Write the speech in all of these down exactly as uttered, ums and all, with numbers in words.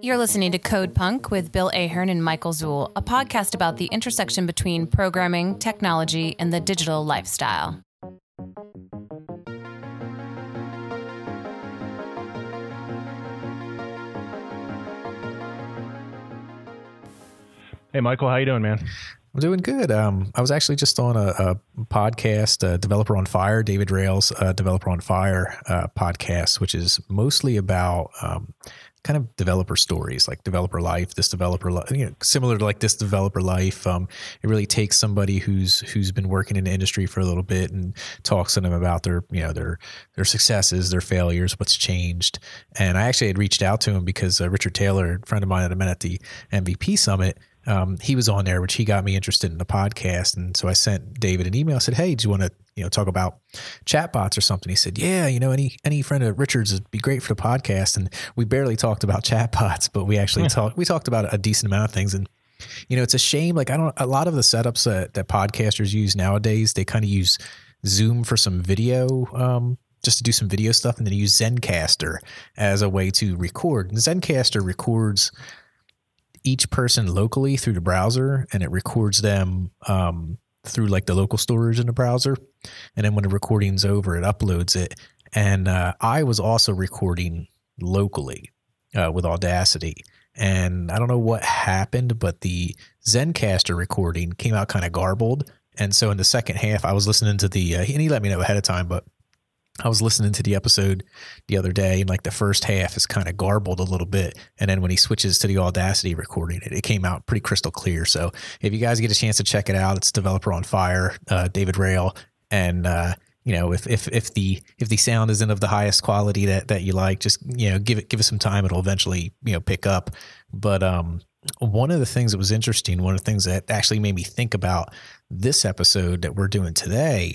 You're listening to Code Punk with Bill Ahern and Michael Zuhl, a podcast about the intersection between programming, technology, and the digital lifestyle. Hey, Michael, how you doing, man? I'm doing good. Um, I was actually just on a, a podcast, uh, Developer on Fire, David Rail's uh, Developer on Fire uh, podcast, which is mostly about um, kind of developer stories, like developer life, this developer life, you know, similar to like this developer life. Um, it really takes somebody who's who's been working in the industry for a little bit and talks to them about their, you know, their their successes, their failures, what's changed. And I actually had reached out to him because uh, Richard Taylor, a friend of mine that I met at the M V P Summit, Um, he was on there, which he got me interested in the podcast. And so I sent David an email. I said, hey, do you want to, you know, talk about chatbots or something? He said, yeah, you know, any, any friend of Richard's would be great for the podcast. And we barely talked about chatbots, but we actually talked, we talked about a decent amount of things. And, you know, it's a shame. Like I don't, a lot of the setups that, that podcasters use nowadays, they kind of use Zoom for some video, um, just to do some video stuff. And then use Zencastr as a way to record. And Zencastr records each person locally through the browser, and it records them um, through like the local storage in the browser. And then when the recording's over, it uploads it. And uh, I was also recording locally uh, with Audacity. And I don't know what happened, but the Zencastr recording came out kind of garbled. And so in the second half, I was listening to the, uh, and he let me know ahead of time, but I was listening to the episode the other day, and like the first half is kind of garbled a little bit. And then when he switches to the Audacity recording, it, it came out pretty crystal clear. So if you guys get a chance to check it out, it's Developer on Fire, uh, David Rail. And, uh, you know, if, if, if the, if the sound isn't of the highest quality that, that you like, just, you know, give it, give it some time. It'll eventually, you know, pick up. But, um, one of the things that was interesting, one of the things that actually made me think about this episode that we're doing today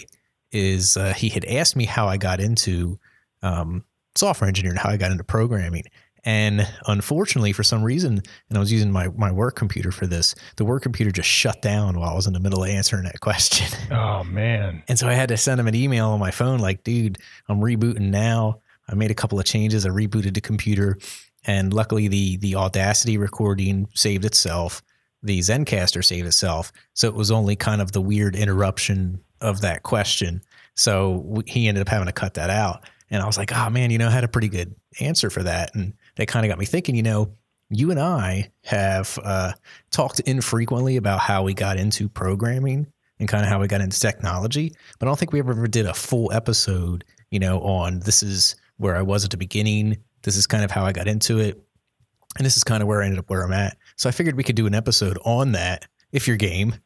is uh, he had asked me how I got into um, software engineering, how I got into programming. And unfortunately, for some reason, and I was using my, my work computer for this, the work computer just shut down while I was in the middle of answering that question. Oh, man. And so I had to send him an email on my phone like, dude, I'm rebooting now. I made a couple of changes. I rebooted the computer. And luckily, the the Audacity recording saved itself. The Zencastr saved itself. So it was only kind of the weird interruption of that question. So he ended up having to cut that out. And I was like, oh man, you know, I had a pretty good answer for that. And that kind of got me thinking, you know, you and I have uh, talked infrequently about how we got into programming and kind of how we got into technology, but I don't think we ever did a full episode, you know, on this is where I was at the beginning. This is kind of how I got into it. And this is kind of where I ended up where I'm at. So I figured we could do an episode on that if you're game.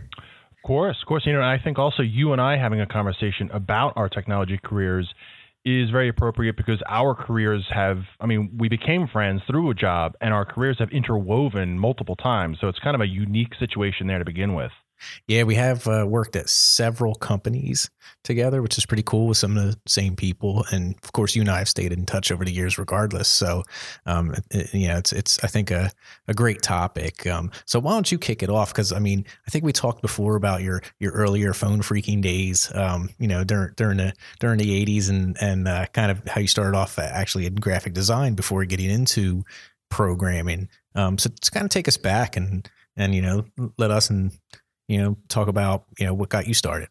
Of course, of course. You know, I think also you and I having a conversation about our technology careers is very appropriate because our careers have, I mean, we became friends through a job and our careers have interwoven multiple times. So it's kind of a unique situation there to begin with. Yeah, we have uh, worked at several companies together, which is pretty cool with some of the same people. And of course, you and I have stayed in touch over the years regardless. So, um, it, you know, it's, it's, I think a, a great topic. Um, so why don't you kick it off? Cause I mean, I think we talked before about your, your earlier phone freaking days, um, you know, during, during the, during the eighties and, and, uh, kind of how you started off actually in graphic design before getting into programming. Um, so just kind of take us back and, and, you know, let us and, you know, talk about, you know, what got you started.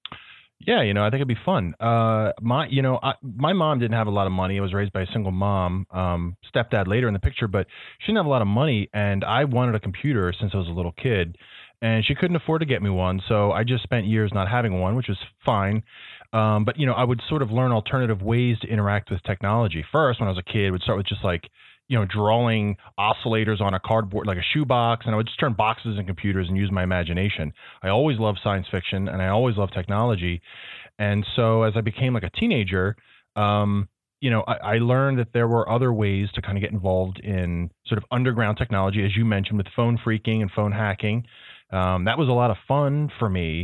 Yeah, you know, I think it'd be fun. Uh, my, you know, I, my mom didn't have a lot of money. I was raised by a single mom, um, stepdad later in the picture, but she didn't have a lot of money. And I wanted a computer since I was a little kid and she couldn't afford to get me one. So I just spent years not having one, which was fine. Um, but, you know, I would sort of learn alternative ways to interact with technology. First, when I was a kid, I would start with just like, you know, drawing oscillators on a cardboard, like a shoebox. And I would just turn boxes in computers and use my imagination. I always loved science fiction and I always loved technology. And so as I became like a teenager, um, you know, I, I learned that there were other ways to kind of get involved in sort of underground technology, as you mentioned, with phone phreaking and phone hacking. Um, that was a lot of fun for me.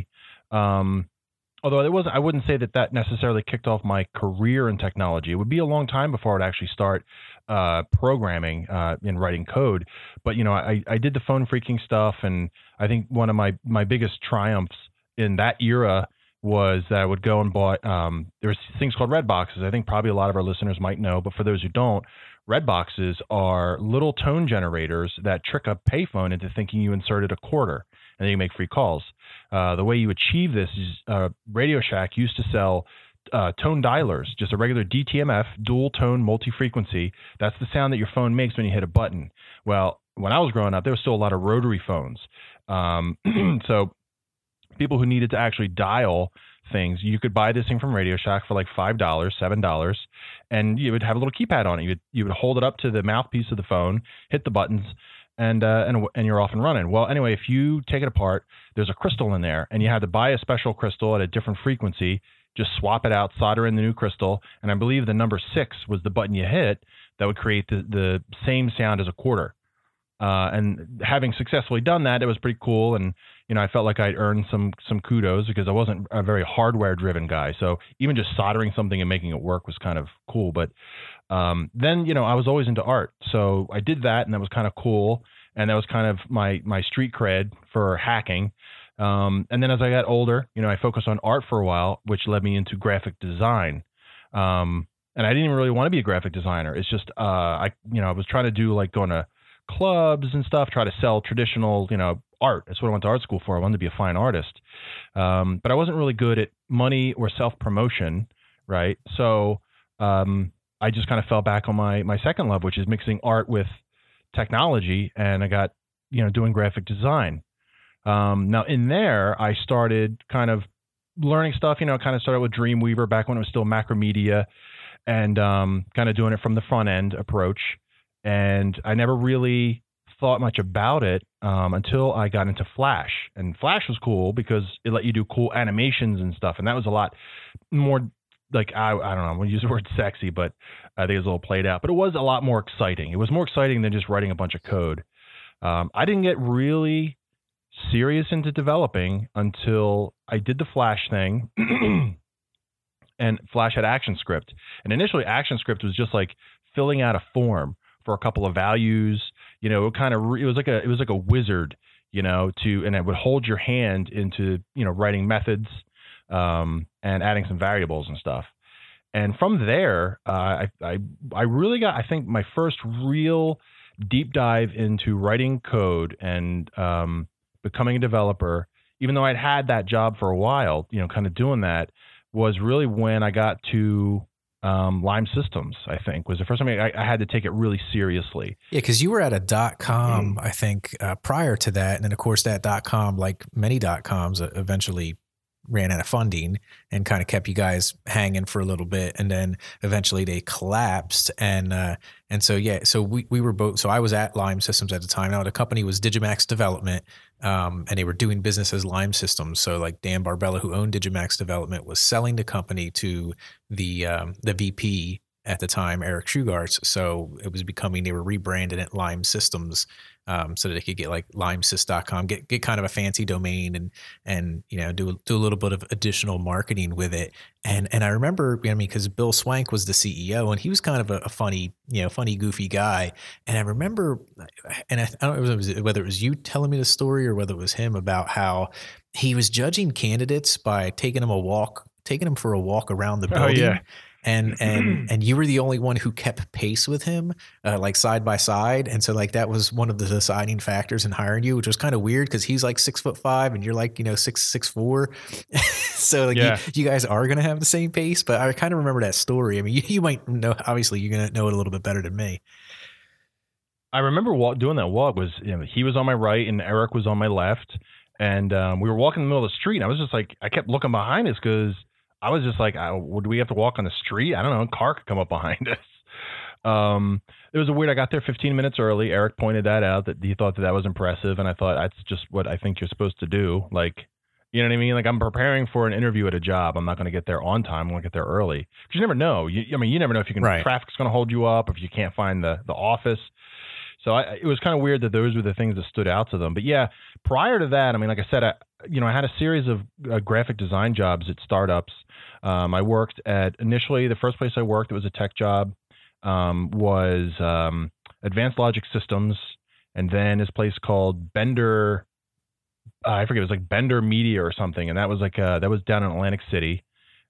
Um, Although it was, I wouldn't say that that necessarily kicked off my career in technology. It would be a long time before I'd actually start uh, programming uh, and writing code. But, you know, I, I did the phone phreaking stuff. And I think one of my, my biggest triumphs in that era was that I would go and bought, um, there was things called red boxes. I think probably a lot of our listeners might know, but for those who don't, red boxes are little tone generators that trick a payphone into thinking you inserted a quarter, and then you make free calls. Uh, the way you achieve this is uh, Radio Shack used to sell uh, tone dialers, just a regular D T M F, dual tone multi-frequency. That's the sound that your phone makes when you hit a button. Well, when I was growing up, there was still a lot of rotary phones. Um, so people who needed to actually dial things, you could buy this thing from Radio Shack for like five dollars, seven dollars, and you would have a little keypad on it. You would, you would hold it up to the mouthpiece of the phone, hit the buttons, and uh, and and you're off and running. Well, anyway, if you take it apart, there's a crystal in there, and you had to buy a special crystal at a different frequency, just swap it out, solder in the new crystal, and I believe the number six was the button you hit that would create the, the same sound as a quarter. Uh, and having successfully done that, it was pretty cool. And, you know, I felt like I'd earned some, some kudos because I wasn't a very hardware driven guy. So even just soldering something and making it work was kind of cool. But, um, then, you know, I was always into art. So I did that, and that was kind of cool. And that was kind of my, my street cred for hacking. Um, and then as I got older, you know, I focused on art for a while, which led me into graphic design. Um, and I didn't even really want to be a graphic designer. It's just, uh, I, you know, I was trying to do like going to clubs and stuff, try to sell traditional, you know, art. That's what I went to art school for. I wanted to be a fine artist. Um, but I wasn't really good at money or self-promotion, right? So um, I just kind of fell back on my my second love, which is mixing art with technology. And I got, you know, doing graphic design. Um, now in there, I started kind of learning stuff, you know, kind of started with Dreamweaver back when it was still Macromedia, and um, kind of doing it from the front end approach. And I never really thought much about it um, until I got into Flash. And Flash was cool because it let you do cool animations and stuff. And that was a lot more like, I, I don't know, I'm going to use the word sexy, but I think it's a little played out. But it was a lot more exciting. It was more exciting than just writing a bunch of code. Um, I didn't get really serious into developing until I did the Flash thing. And Flash had ActionScript. And initially ActionScript was just like filling out a form for a couple of values, you know, it kind of, it was like a, it was like a wizard, you know, to, and it would hold your hand into, you know, writing methods, um, and adding some variables and stuff. And from there, uh, I, I, I really got, I think my first real deep dive into writing code and, um, becoming a developer, even though I'd had that job for a while, you know, kind of doing that, was really when I got to, Um, Lime Systems, I think, was the first time I, I had to take it really seriously. Yeah, because you were at a dot com, mm. I think, uh, prior to that. And then, of course, that dot com, like many dot coms, uh, eventually ran out of funding and kind of kept you guys hanging for a little bit. And then eventually they collapsed. And uh, and so, yeah, so we, we were both. So I was at Lime Systems at the time. Now, the company was Digimax Development, um, and they were doing business as Lime Systems. So like Dan Barbella, who owned Digimax Development, was selling the company to the um, the V P at the time, Eric Shugarts. So it was becoming, they were rebranding it Lime Systems, um, so that they could get like limesys dot com, get get kind of a fancy domain, and and you know do do a little bit of additional marketing with it. And and I remember, I mean, because Bill Swank was the C E O, and he was kind of a, a funny, you know, funny, goofy guy. And I remember, and I, I don't know whether it was you telling me the story or whether it was him, about how he was judging candidates by taking them a walk, taking them for a walk around the building. Oh, yeah. And, and, and you were the only one who kept pace with him, uh, like side by side. And so like, that was one of the deciding factors in hiring you, which was kind of weird because he's like six foot five and you're like, you know, six, six, four. So like yeah. you, you guys are going to have the same pace, but I kind of remember that story. I mean, you, you might know, obviously you're going to know it a little bit better than me. I remember walk, doing that walk was, you know, he was on my right and Eric was on my left. And um, we were walking in the middle of the street. And I was just like, I kept looking behind us because I was just like, would we have to walk on the street? I don't know. A car could come up behind us. Um, it was a weird, I got there fifteen minutes early. Eric pointed that out, that he thought that that was impressive. And I thought, that's just what I think you're supposed to do. Like, you know what I mean? Like, I'm preparing for an interview at a job. I'm not going to get there on time. I'm going to get there early. Because you never know. You, I mean, you never know if you can, right. traffic's going to hold you up, if you can't find the, the office. So I, it was kind of weird that those were the things that stood out to them. But yeah, prior to that, I mean, like I said, I, you know, I had a series of uh, graphic design jobs at startups. Um, I worked at, initially, the first place I worked, it was a tech job, um, was um, Advanced Logic Systems. And then this place called Bender, uh, I forget, it was like Bender Media or something. And that was like, uh, that was down in Atlantic City.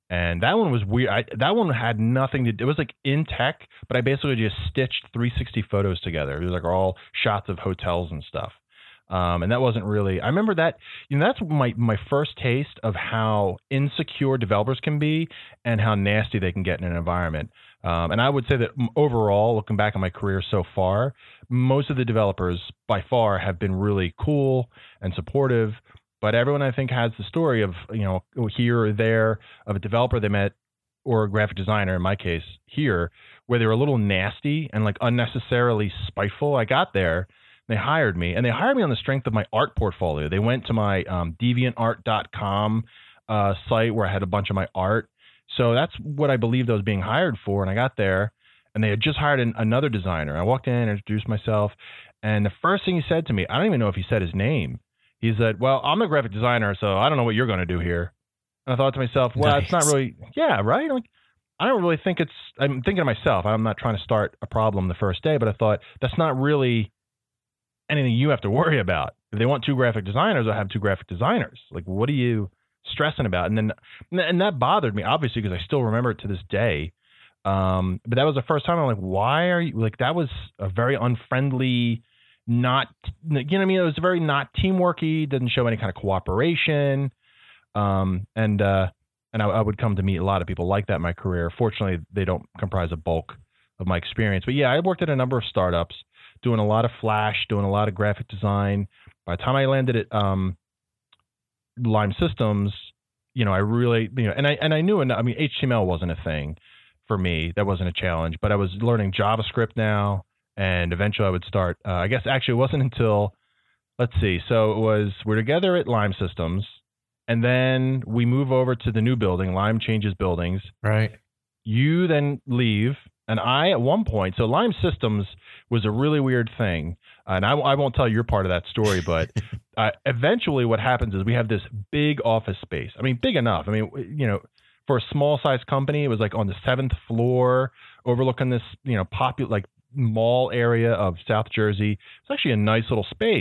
And that one was weird. I, that one had nothing to do. It was like in tech, but I basically just stitched three sixty photos together. It was like all shots of hotels and stuff. Um, and that wasn't really, I remember that, you know, that's my, my first taste of how insecure developers can be and how nasty they can get in an environment. Um, and I would say that overall, looking back on my career so far, most of the developers by far have been really cool and supportive. But everyone, I think, has the story of, you know, here or there of a developer they met or a graphic designer, in my case here, where they were a little nasty and like unnecessarily spiteful. I got there. They hired me, and they hired me on the strength of my art portfolio. They went to my um, deviant art dot com uh, site where I had a bunch of my art. So that's what I believed I was being hired for. And I got there, and they had just hired an, another designer. I walked in, introduced myself, and the first thing he said to me, I don't even know if he said his name. He said, "Well, I'm a graphic designer, so I don't know what you're going to do here." And I thought to myself, well, nice. It's not really, yeah, right? Like, I don't really think it's, I'm thinking to myself, I'm not trying to start a problem the first day, but I thought that's not really anything you have to worry about. If they want two graphic designers, I have two graphic designers. Like, what are you stressing about? And then, and that bothered me, obviously, because I still remember it to this day. Um, but that was the first time I'm like, why are you, like, that was a very unfriendly, not, you know what I mean? It was very not teamworky, didn't show any kind of cooperation. Um, and, uh, and I, I would come to meet a lot of people like that in my career. Fortunately, they don't comprise a bulk of my experience. But yeah, I worked at a number of startups, doing a lot of Flash, doing a lot of graphic design. By the time I landed at um, Lime Systems, you know, I really, you know, and I and I knew, I mean, H T M L wasn't a thing for me. That wasn't a challenge. But I was learning JavaScript now, and eventually I would start. Uh, I guess actually it wasn't until, let's see. So it was we're together at Lime Systems, and then we move over to the new building. Lime changes buildings. Right. You then leave. And I, at one point, so Lime Systems was a really weird thing. And I, I won't tell your part of that story, but uh, eventually what happens is we have this big office space. I mean, big enough. I mean, you know, for a small size company, it was like on the seventh floor overlooking this, you know, popular, like mall area of South Jersey. It's actually a nice little space.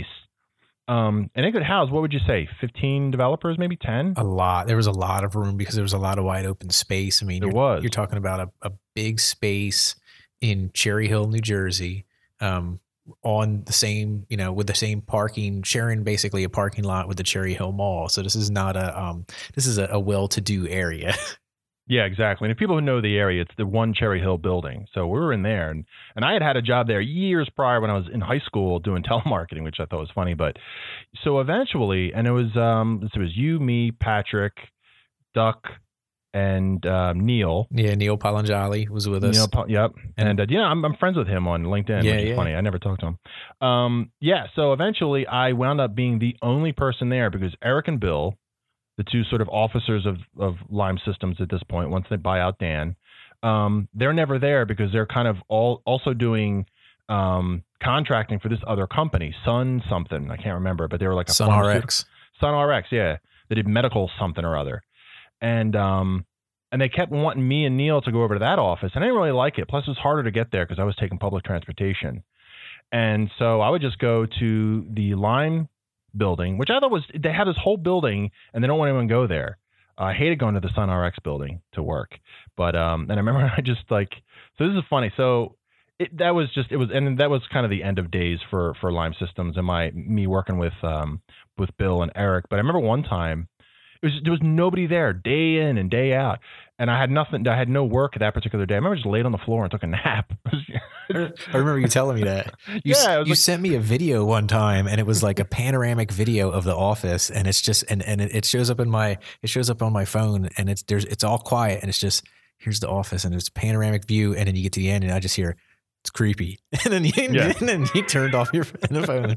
Um, and it could house, what would you say, fifteen developers, maybe ten? A lot. There was a lot of room because there was a lot of wide open space. I mean, there you're, was. You're talking about a, a big space in Cherry Hill, New Jersey, um, on the same, you know, with the same parking, sharing basically a parking lot with the Cherry Hill Mall. So this is not a, um, this is a, a well-to-do area. Yeah, exactly. And if people who know the area, it's the one Cherry Hill building. So we were in there, and, and I had had a job there years prior when I was in high school doing telemarketing, which I thought was funny. But so eventually, and it was um, it was you, me, Patrick, Duck, and um, Neil. Yeah, Neil Palanjali was with us. Neil, yep. And, and uh, yeah, I'm, I'm friends with him on LinkedIn, yeah, which is yeah. funny. I never talked to him. Um, yeah, so eventually I wound up being the only person there because Eric and Bill, the two sort of officers of, of Lime Systems at this point, once they buy out Dan, um, they're never there because they're kind of all also doing um, contracting for this other company, Sun something. I can't remember, but they were like a Sun R X. Sun R X, yeah. They did medical something or other. And um, and they kept wanting me and Neil to go over to that office. And I didn't really like it. Plus, it was harder to get there because I was taking public transportation. And so I would just go to the Lime building, which I thought was, they had this whole building and they don't want anyone to go there. Uh, I hated going to the Sun R X building to work, but um, and I remember I just like, so this is funny. So it, that was just, it was, and that was kind of the end of days for, for Lime Systems and my, me working with, um, with Bill and Eric. But I remember one time it was, there was nobody there day in and day out. And I had nothing, I had no work that particular day. I remember I just laid on the floor and took a nap. I remember you telling me that. You, yeah, you like, sent me a video one time and it was like a panoramic video of the office, and it's just, and, and it shows up in my, it shows up on my phone, and it's, there's, it's all quiet, and it's just, here's the office, and it's a panoramic view. And then you get to the end and I just hear, it's creepy. And then you, yeah. and then you turned off your the phone.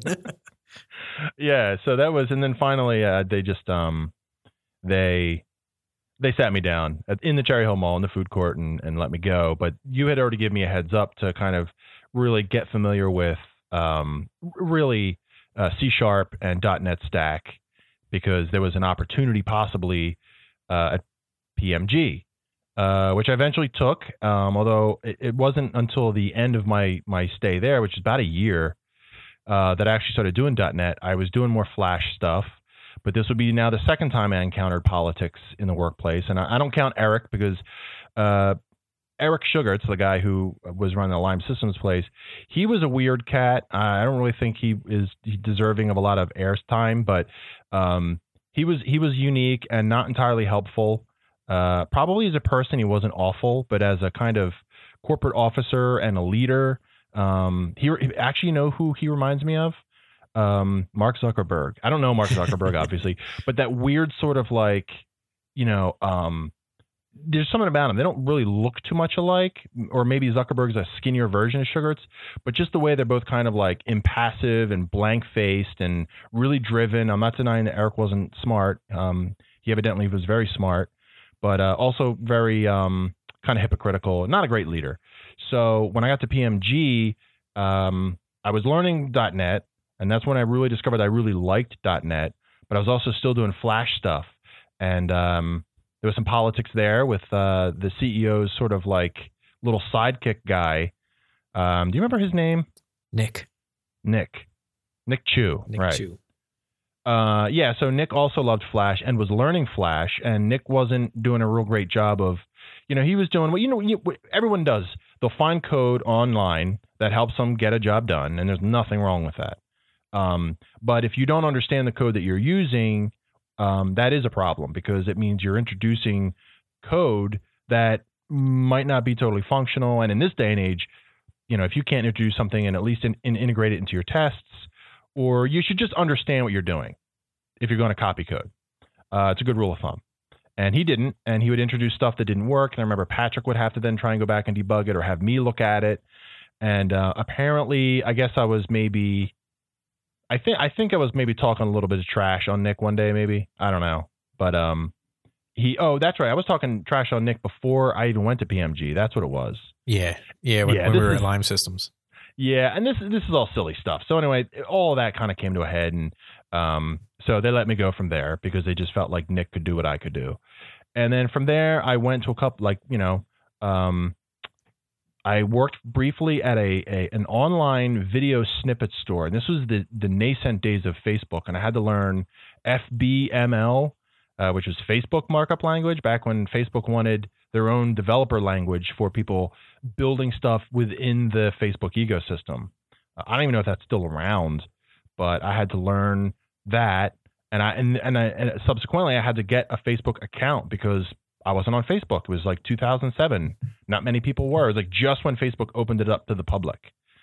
Yeah. So that was, and then finally uh, they just, um, they, they sat me down at, in the Cherry Hill Mall in the food court and, and let me go. But you had already given me a heads up to kind of really get familiar with um, really uh, C Sharp and .NET Stack, because there was an opportunity possibly uh, at P M G, uh, which I eventually took, um, although it, it wasn't until the end of my, my stay there, which is about a year, uh, that I actually started doing .NET. I was doing more Flash stuff. But this would be now the second time I encountered politics in the workplace. And I, I don't count Eric because uh, Eric Sugarts, the guy who was running the Lime Systems place, he was a weird cat. I don't really think he is deserving of a lot of airtime, but um, he was he was unique and not entirely helpful. Uh, probably as a person, he wasn't awful, but as a kind of corporate officer and a leader, um, he actually, you know who he reminds me of? Um, Mark Zuckerberg. I don't know Mark Zuckerberg, obviously, but that weird sort of like, you know, um, there's something about them. They don't really look too much alike, or maybe Zuckerberg's a skinnier version of Sugarts, but just the way they're both kind of like impassive and blank-faced and really driven. I'm not denying that Eric wasn't smart. Um, he evidently was very smart, but uh, also very um, kind of hypocritical. Not a great leader. So when I got to P M G, um, I was learning .NET, and that's when I really discovered I really liked .NET, but I was also still doing Flash stuff. And um, there was some politics there with uh, the C E O's sort of like little sidekick guy. Um, do you remember his name? Nick. Nick. Nick Chu. Nick right. Chu. Uh, yeah, so Nick also loved Flash and was learning Flash, and Nick wasn't doing a real great job of, you know, he was doing what, you know, what everyone does. They'll find code online that helps them get a job done, and there's nothing wrong with that. Um, but if you don't understand the code that you're using, um, that is a problem, because it means you're introducing code that might not be totally functional. And in this day and age, you know, if you can't introduce something and at least in, in integrate it into your tests, or you should just understand what you're doing if you're going to copy code. Uh, it's a good rule of thumb. And he didn't, and he would introduce stuff that didn't work. And I remember Patrick would have to then try and go back and debug it or have me look at it. And uh, apparently, I guess I was maybe, I think I think I was maybe talking a little bit of trash on Nick one day, maybe. I don't know. But um, he, oh, that's right. I was talking trash on Nick before I even went to P M G. That's what it was. Yeah. Yeah, when, yeah, when we were is, at Lime Systems. Yeah, and this, this is all silly stuff. So anyway, all of that kind of came to a head. And um, so they let me go from there because they just felt like Nick could do what I could do. And then from there, I went to a couple, like, you know, um, I worked briefly at a, a an online video snippet store. And this was the, the nascent days of Facebook. And I had to learn F B M L, uh, which was Facebook markup language, back when Facebook wanted their own developer language for people building stuff within the Facebook ecosystem. Uh, I don't even know if that's still around, but I had to learn that. And I and, and I and subsequently I had to get a Facebook account because I wasn't on Facebook. It was like two thousand seven. Not many people were. It was like just when Facebook opened it up to the public,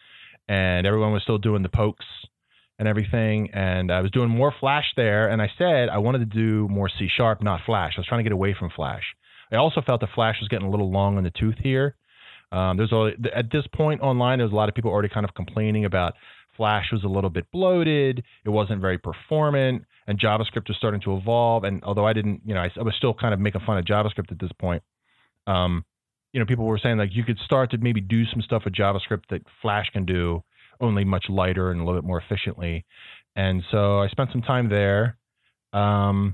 and everyone was still doing the pokes and everything. And I was doing more Flash there. And I said I wanted to do more C Sharp, not Flash. I was trying to get away from Flash. I also felt that Flash was getting a little long in the tooth here. Um, there's a, at this point online, there's a lot of people already kind of complaining about Flash was a little bit bloated. It wasn't very performant, and JavaScript was starting to evolve. And although I didn't, you know, I, I was still kind of making fun of JavaScript at this point. Um, you know, people were saying like you could start to maybe do some stuff with JavaScript that Flash can do, only much lighter and a little bit more efficiently. And so I spent some time there. Um,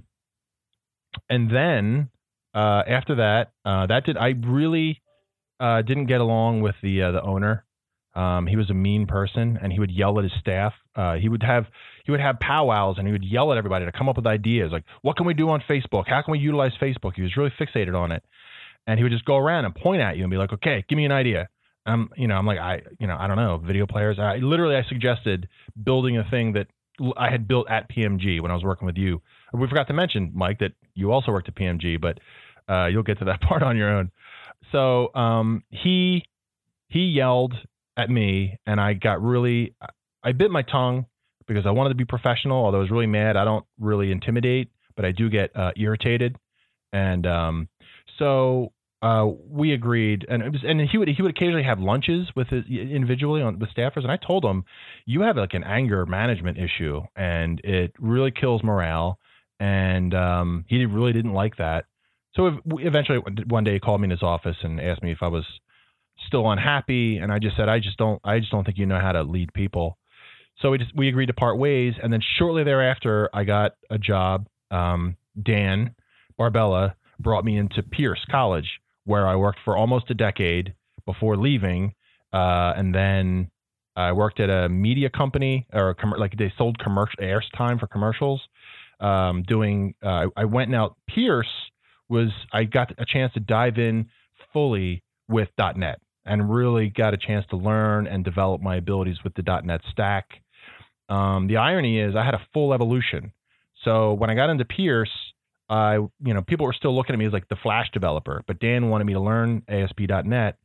and then uh, after that, uh, that did I really uh, didn't get along with the uh, the owner. Um, he was a mean person, and he would yell at his staff. Uh, he would have he would have powwows, and he would yell at everybody to come up with ideas like, "What can we do on Facebook? How can we utilize Facebook?" He was really fixated on it, and he would just go around and point at you and be like, "Okay, give me an idea." Um, you know, I'm like, I, you know, I don't know, video players. I literally I suggested building a thing that I had built at P M G when I was working with you. We forgot to mention, Mike, that you also worked at P M G, but uh, you'll get to that part on your own. So um, he he yelled at me, and I got really, I bit my tongue because I wanted to be professional. Although I was really mad, I don't really intimidate, but I do get uh, irritated. And um, so uh, we agreed, and it was, and he would he would occasionally have lunches with his, individually on the staffers, and I told him, you have like an anger management issue, and it really kills morale. And um, he really didn't like that. So eventually, one day, he called me in his office and asked me if I was still unhappy, and I just said, I just don't, I just don't think you know how to lead people. So we just we agreed to part ways, and then shortly thereafter, I got a job. Um, Dan Barbella brought me into Pierce College, where I worked for almost a decade before leaving, uh, and then I worked at a media company, or a com- like they sold commercial airtime for commercials. um, doing, uh, I went now, Pierce was, I got a chance to dive in fully with .NET and really got a chance to learn and develop my abilities with the .NET stack. Um, the irony is I had a full evolution. So when I got into Pierce, I, you know, people were still looking at me as like the Flash developer, but Dan wanted me to learn A S P dot net.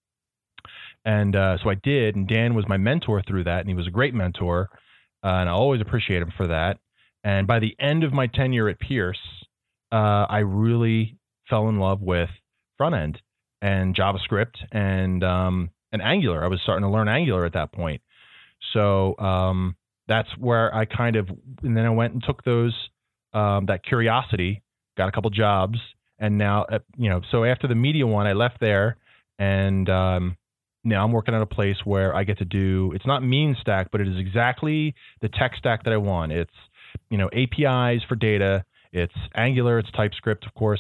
And uh, so I did, and Dan was my mentor through that, and he was a great mentor, uh, and I always appreciate him for that. And by the end of my tenure at Pierce, uh, I really fell in love with front end and JavaScript and um, and Angular. I was starting to learn Angular at that point. So um, that's where I kind of, and then I went and took those, um, that curiosity, got a couple jobs, and now, uh, you know, so after the media one, I left there, and um, now I'm working at a place where I get to do, it's not mean stack, but it is exactly the tech stack that I want. It's, you know, A P Is for data, it's Angular, it's TypeScript, of course,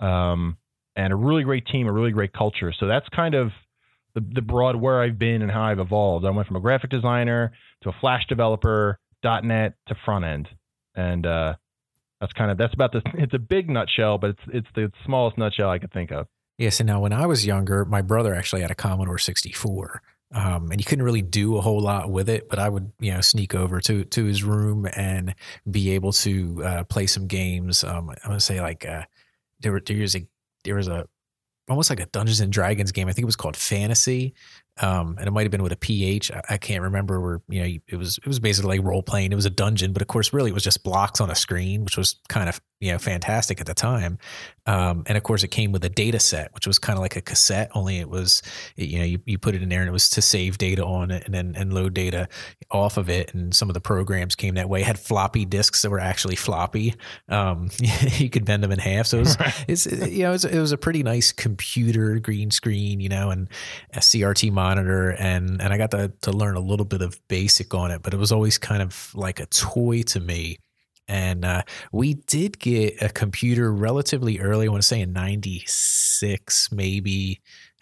um, and a really great team, a really great culture. So that's kind of the, the broad where I've been and how I've evolved. I went from a graphic designer to a Flash developer, .NET to front end. And uh, that's kind of, that's about the, it's a big nutshell, but it's, it's the smallest nutshell I could think of. Yeah. So now when I was younger, my brother actually had a Commodore sixty-four. Um, and you couldn't really do a whole lot with it, but I would, you know, sneak over to, to his room and be able to uh, play some games. Um, I'm going to say like uh, there were, there was a, there was a, almost like a Dungeons and Dragons game. I think it was called Fantasy. Um, and it might've been with a P H. I, I can't remember where, you know, it was, it was basically like role playing. It was a dungeon, but of course, really it was just blocks on a screen, which was kind of, you know, fantastic at the time. Um, and of course it came with a data set, which was kind of like a cassette, only it was, you know, you, you put it in there and it was to save data on it and then, and load data off of it. And some of the programs came that way. It had floppy disks that were actually floppy. Um, you could bend them in half. So it was, it's, you know, it was, it was a pretty nice computer, green screen, you know, and a C R T monitor. And, and I got to, to learn a little bit of BASIC on it, but it was always kind of like a toy to me. And uh, we did get a computer relatively early. I want to say in ninety-six, maybe,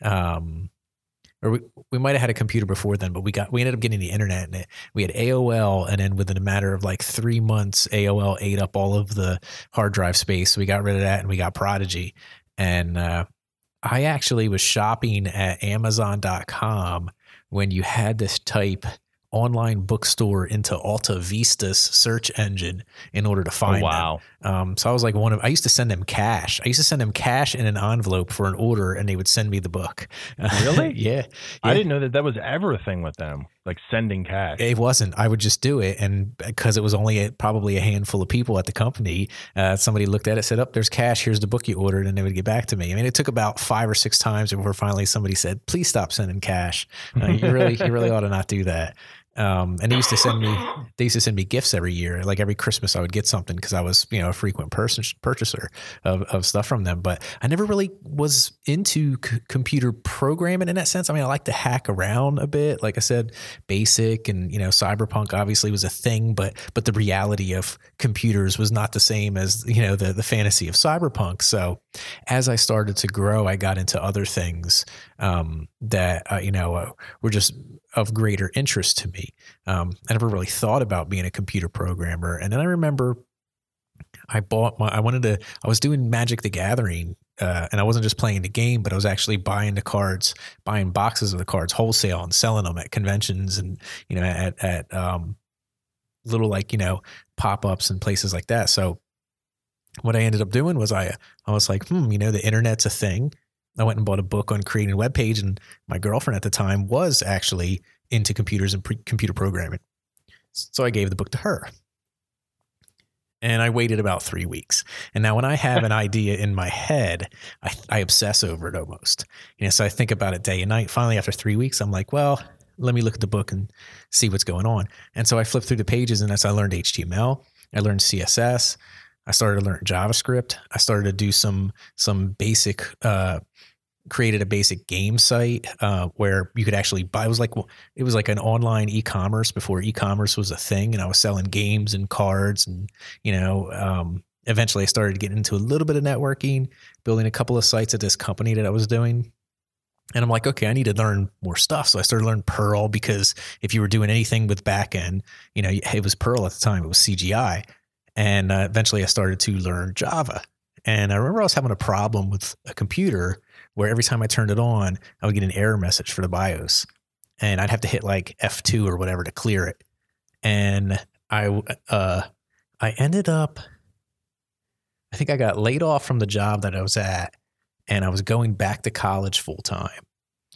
um, or we, we might have had a computer before then. But we got we ended up getting the internet, and it, we had A O L. And then within a matter of like three months, A O L ate up all of the hard drive space. So we got rid of that, and we got Prodigy. And uh, I actually was shopping at Amazon dot com when you had to type online bookstore into Alta Vista's search engine in order to find oh, wow. them. Um, so I was like one of, I used to send them cash. I used to send them cash in an envelope for an order, and they would send me the book. Really? yeah, yeah. I didn't know that that was ever a thing with them, like sending cash. It wasn't. I would just do it. And because it was only a, probably a handful of people at the company, uh, somebody looked at it, said, oh, there's cash. Here's the book you ordered. And they would get back to me. I mean, it took about five or six times before finally somebody said, please stop sending cash. Uh, you really, you really ought to not do that. Um, and they used to send me, they used to send me gifts every year. Like every Christmas I would get something because I was, you know, a frequent person purchaser of, of stuff from them. But I never really was into c- computer programming in that sense. I mean, I like to hack around a bit. Like I said, BASIC and, you know, Cyberpunk obviously was a thing, but, but the reality of computers was not the same as, you know, the, the fantasy of Cyberpunk. So as I started to grow, I got into other things, um, that, uh, you know, uh, were just of greater interest to me. Um, I never really thought about being a computer programmer. And then I remember I bought my, I wanted to, I was doing Magic the Gathering, uh, and I wasn't just playing the game, but I was actually buying the cards, buying boxes of the cards wholesale and selling them at conventions and, you know, at, at, um, little like, you know, pop-ups and places like that. So what I ended up doing was I, I was like, hmm, you know, the internet's a thing. I went and bought a book on creating a web page, and my girlfriend at the time was actually into computers and pre- computer programming. So I gave the book to her. And I waited about three weeks. And now when I have an idea in my head, I, I obsess over it almost. You know, so I think about it day and night. Finally, after three weeks, I'm like, well, let me look at the book and see what's going on. And so I flipped through the pages, and as I learned H T M L, I learned C S S. I started to learn JavaScript. I started to do some some basic, uh, created a basic game site uh, where you could actually buy. It was like it was like an online e-commerce before e-commerce was a thing, and I was selling games and cards, and you know, um, eventually I started getting into a little bit of networking, building a couple of sites at this company that I was doing. And I'm like, okay, I need to learn more stuff. So I started learning Perl, because if you were doing anything with backend, you know, it was Perl at the time. It was C G I. And uh, eventually I started to learn Java. And I remember I was having a problem with a computer where every time I turned it on, I would get an error message for the BIOS. And I'd have to hit like F two or whatever to clear it. And I, uh, I ended up, I think I got laid off from the job that I was at, and I was going back to college full time.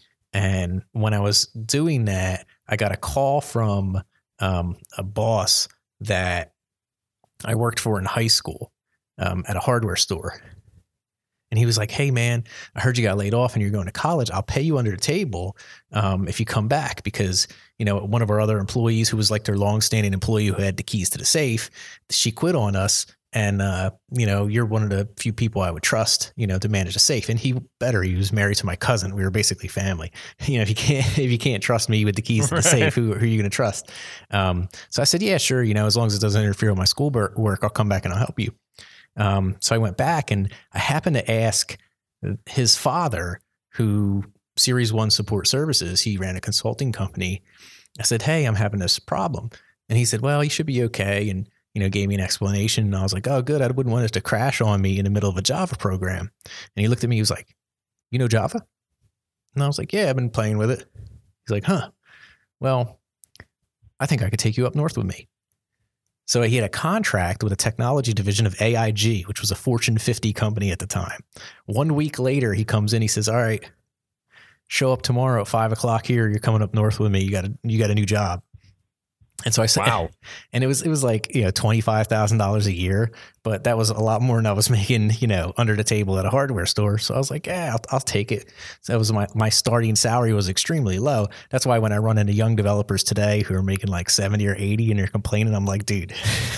And when I was doing that, I got a call from um, a boss that I worked for in high school um, at a hardware store. And he was like, hey, man, I heard you got laid off and you're going to college. I'll pay you under the table um, if you come back, because, you know, one of our other employees who was like their longstanding employee who had the keys to the safe, she quit on us. And, uh, you know, you're one of the few people I would trust, you know, to manage a safe. And he better, he was married to my cousin. We were basically family. You know, if you can't, if you can't trust me with the keys to the safe, who, who are you going to trust? Um, so I said, yeah, sure. You know, as long as it doesn't interfere with my school work, I'll come back and I'll help you. Um, so I went back and I happened to ask his father, who Series One Support Services, he ran a consulting company. I said, hey, I'm having this problem. And he said, well, you should be okay. And, you know, gave me an explanation. And I was like, oh, good. I wouldn't want it to crash on me in the middle of a Java program. And he looked at me, he was like, you know Java? And I was like, yeah, I've been playing with it. He's like, huh, well, I think I could take you up north with me. So he had a contract with a technology division of A I G, which was a Fortune fifty company at the time. One week later, he comes in, he says, all right, show up tomorrow at five o'clock here. You're coming up north with me. You got a, you got a new job. And so I said, wow. And it was, it was like, you know, twenty-five thousand dollars a year, but that was a lot more than I was making, you know, under the table at a hardware store. So I was like, yeah, I'll, I'll take it. So that was my, my starting salary was extremely low. That's why when I run into young developers today who are making like seventy or eighty and they're complaining, I'm like, dude,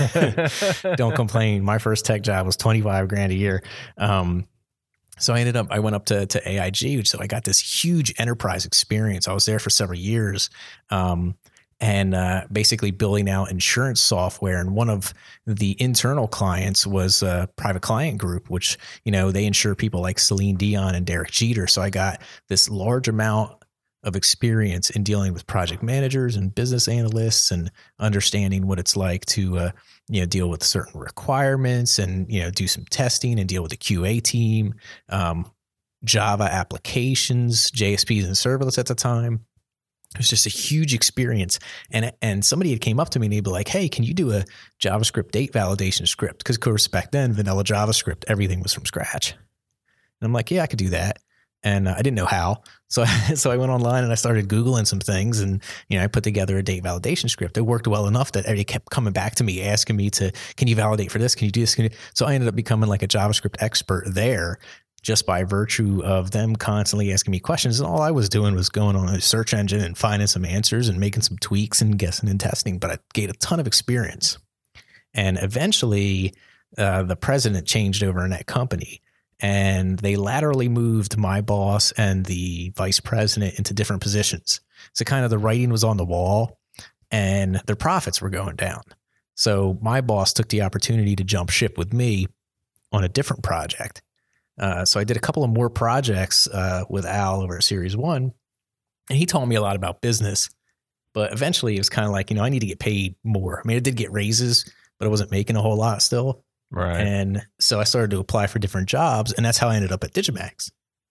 don't complain. My first tech job was twenty-five grand a year. Um, So I ended up, I went up to, to A I G. So I got this huge enterprise experience. I was there for several years. Um, and uh, basically building out insurance software. And one of the internal clients was a private client group, which, you know, they insure people like Celine Dion and Derek Jeter. So I got this large amount of experience in dealing with project managers and business analysts and understanding what it's like to, uh, you know, deal with certain requirements and, you know, do some testing and deal with the Q A team, um, Java applications, J S Ps and serverless at the time. It was just a huge experience. And, and somebody had came up to me and they'd be like, hey, can you do a JavaScript date validation script? Because of course, back then, vanilla JavaScript, everything was from scratch. And I'm like, yeah, I could do that. And uh, I didn't know how. So, so I went online and I started Googling some things and, you know, I put together a date validation script. It worked well enough that everybody kept coming back to me, asking me to, can you validate for this? Can you do this? Can you? So I ended up becoming like a JavaScript expert there, just by virtue of them constantly asking me questions. And all I was doing was going on a search engine and finding some answers and making some tweaks and guessing and testing. But I gained a ton of experience. And eventually uh, the president changed over in that company. And they laterally moved my boss and the vice president into different positions. So kind of the writing was on the wall and their profits were going down. So my boss took the opportunity to jump ship with me on a different project. Uh, so I did a couple of more projects uh, with Al over at Series One, and he taught me a lot about business. But eventually, it was kind of like, you know, I need to get paid more. I mean, I did get raises, but I wasn't making a whole lot still. Right. And so I started to apply for different jobs, and that's how I ended up at Digimax.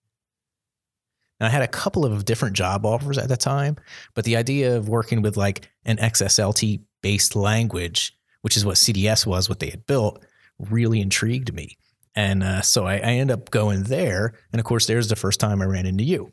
And I had a couple of different job offers at the time, but the idea of working with like an X S L T based language, which is what C D S was, what they had built, really intrigued me. And uh, so I, I ended up going there. And of course, there's the first time I ran into you.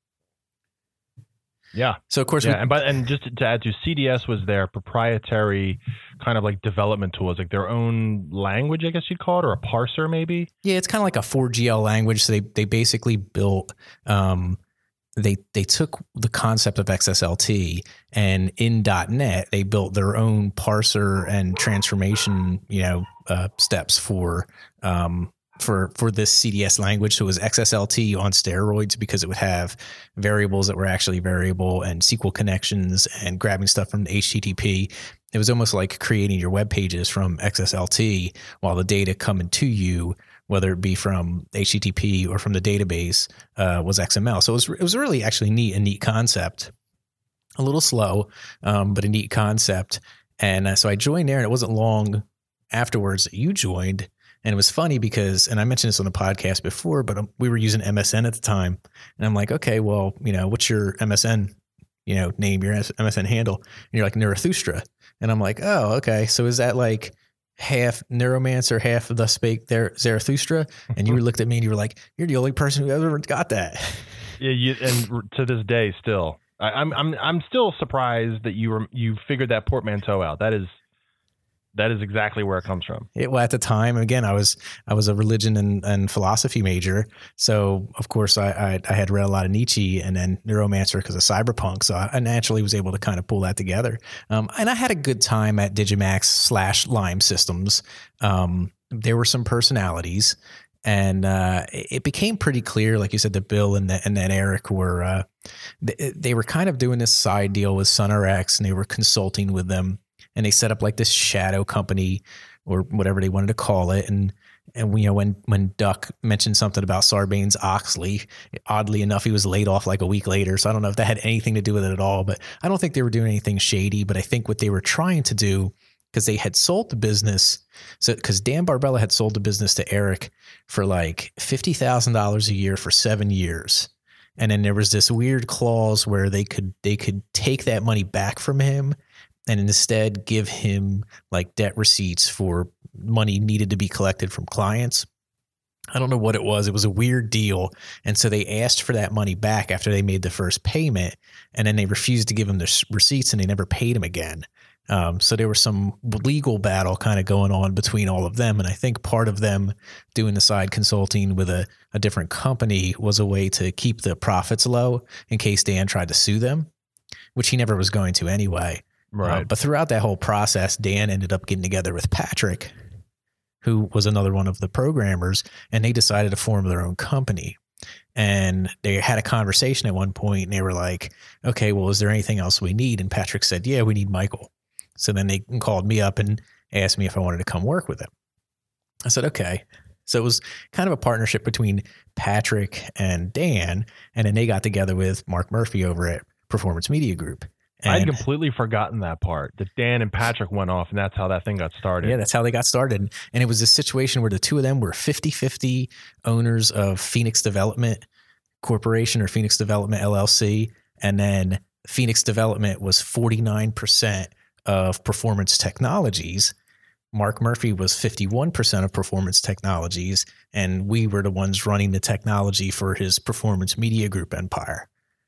Yeah. So of course, yeah. we, and but and just to add to, C D S was their proprietary kind of like development tools, like their own language, I guess you'd call it, or a parser maybe. Yeah, it's kind of like a four G L language. So they they basically built. Um, they they took the concept of X S L T and in .NET they built their own parser and transformation, you know, uh, steps for. Um, for, for this C D S language. So it was X S L T on steroids because it would have variables that were actually variable and S Q L connections and grabbing stuff from the H T T P. It was almost like creating your web pages from X S L T while the data coming to you, whether it be from H T T P or from the database, uh, was X M L. So it was, it was really actually neat, a neat concept, a little slow, um, but a neat concept. And uh, so I joined there, and it wasn't long afterwards that you joined. And it was funny because, and I mentioned this on the podcast before, but we were using M S N at the time. And I'm like, okay, well, you know, what's your M S N, you know, name, your M S N handle? And you're like Neurothustra. And I'm like, oh, okay. So is that like half Neuromancer, half of the Spake there Zarathustra? And you looked at me and you were like, you're the only person who ever got that. Yeah, you, and to this day, still, I, I'm I'm I'm still surprised that you were you figured that portmanteau out. That is that is exactly where it comes from. It, well, at the time, again, I was I was a religion and, and philosophy major, so of course I, I I had read a lot of Nietzsche and then Neuromancer because of cyberpunk, so I naturally was able to kind of pull that together. Um, and I had a good time at Digimax slash Lime Systems. Um, there were some personalities, and uh, it became pretty clear, like you said, that Bill and that and that Eric were uh, they, they were kind of doing this side deal with SunRx, and they were consulting with them. And they set up like this shadow company or whatever they wanted to call it. And, and you know, when, when Duck mentioned something about Sarbanes-Oxley, oddly enough, he was laid off like a week later. So I don't know if that had anything to do with it at all, but I don't think they were doing anything shady. But I think what they were trying to do, because they had sold the business. So because Dan Barbella had sold the business to Eric for like fifty thousand dollars a year for seven years. And then there was this weird clause where they could, they could take that money back from him and instead give him like debt receipts for money needed to be collected from clients. I don't know what it was. It was a weird deal. And so they asked for that money back after they made the first payment, and then they refused to give him the receipts and they never paid him again. Um, so there was some legal battle kind of going on between all of them. And I think part of them doing the side consulting with a, a different company was a way to keep the profits low in case Dan tried to sue them, which he never was going to anyway. Right. Uh, but throughout that whole process, Dan ended up getting together with Patrick, who was another one of the programmers, and they decided to form their own company. And they had a conversation at one point, and they were like, okay, well, is there anything else we need? And Patrick said, yeah, we need Michael. So then they called me up and asked me if I wanted to come work with them. I said, okay. So it was kind of a partnership between Patrick and Dan, and then they got together with Mark Murphy over at Performance Media Group. And I'd completely forgotten that part, that Dan and Patrick went off, and that's how that thing got started. Yeah, that's how they got started. And it was a situation where the two of them were fifty-fifty owners of Phoenix Development Corporation or Phoenix Development L L C. And then Phoenix Development was forty-nine percent of Performance Technologies. Mark Murphy was fifty-one percent of Performance Technologies, and we were the ones running the technology for his Performance Media Group empire.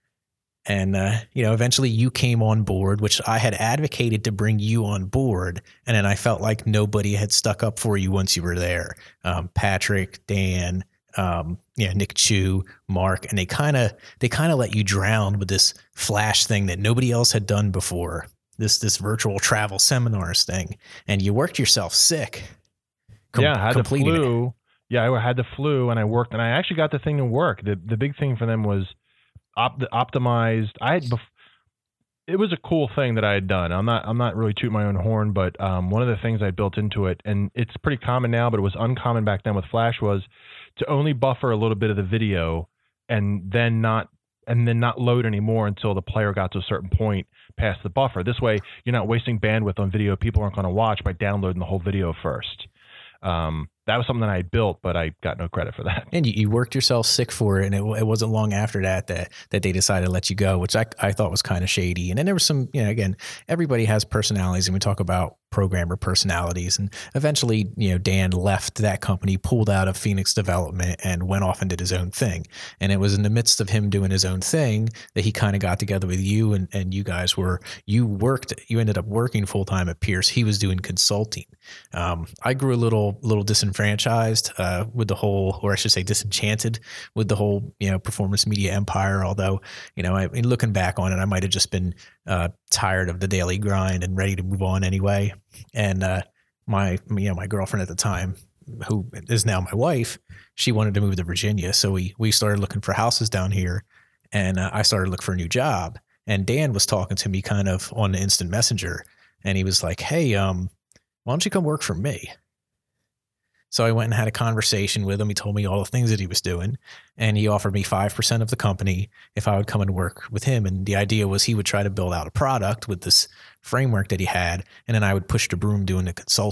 And, uh, you know, eventually you came on board, which I had advocated to bring you on board. And then I felt like nobody had stuck up for you once you were there. Um, Patrick, Dan, um, yeah, Nick Chu, Mark, and they kind of, they kind of let you drown with this flash thing that nobody else had done before. This, this virtual travel seminars thing. And you worked yourself sick. Com- yeah, I had the flu. It. Yeah, I had the flu and I worked, and I actually got the thing to work. The, the big thing for them was Op- optimized. I had, bef- it was a cool thing that I had done. I'm not, I'm not really tooting my own horn, but um, one of the things I built into it, and it's pretty common now, but it was uncommon back then with Flash, was to only buffer a little bit of the video and then not, and then not load anymore until the player got to a certain point past the buffer. This way, you're not wasting bandwidth on video people aren't going to watch by downloading the whole video first. Um, that was something that I built, but I got no credit for that. And you, you worked yourself sick for it, and it, it wasn't long after that that that they decided to let you go, which I I thought was kind of shady. And then there was some, you know, again, everybody has personalities, and we talk about programmer personalities. And eventually, you know, Dan left that company, pulled out of Phoenix Development, and went off and did his own thing. And it was in the midst of him doing his own thing that he kind of got together with you, and and you guys were you worked you ended up working full time at Pierce. He was doing consulting. Um, I grew a little little disenfranchised uh, with the whole, or I should say, disenchanted with the whole, you know, performance media empire. Although, you know, I, looking back on it, I might have just been uh, tired of the daily grind and ready to move on anyway. And uh, my, you know, my girlfriend at the time, who is now my wife, she wanted to move to Virginia, so we we started looking for houses down here, and uh, I started looking for a new job. And Dan was talking to me kind of on the instant messenger, and he was like, "Hey, um, why don't you come work for me?" So I went and had a conversation with him. He told me all the things that he was doing, and he offered me five percent of the company if I would come and work with him. And the idea was he would try to build out a product with this framework that he had, and then I would push the broom doing the consulting.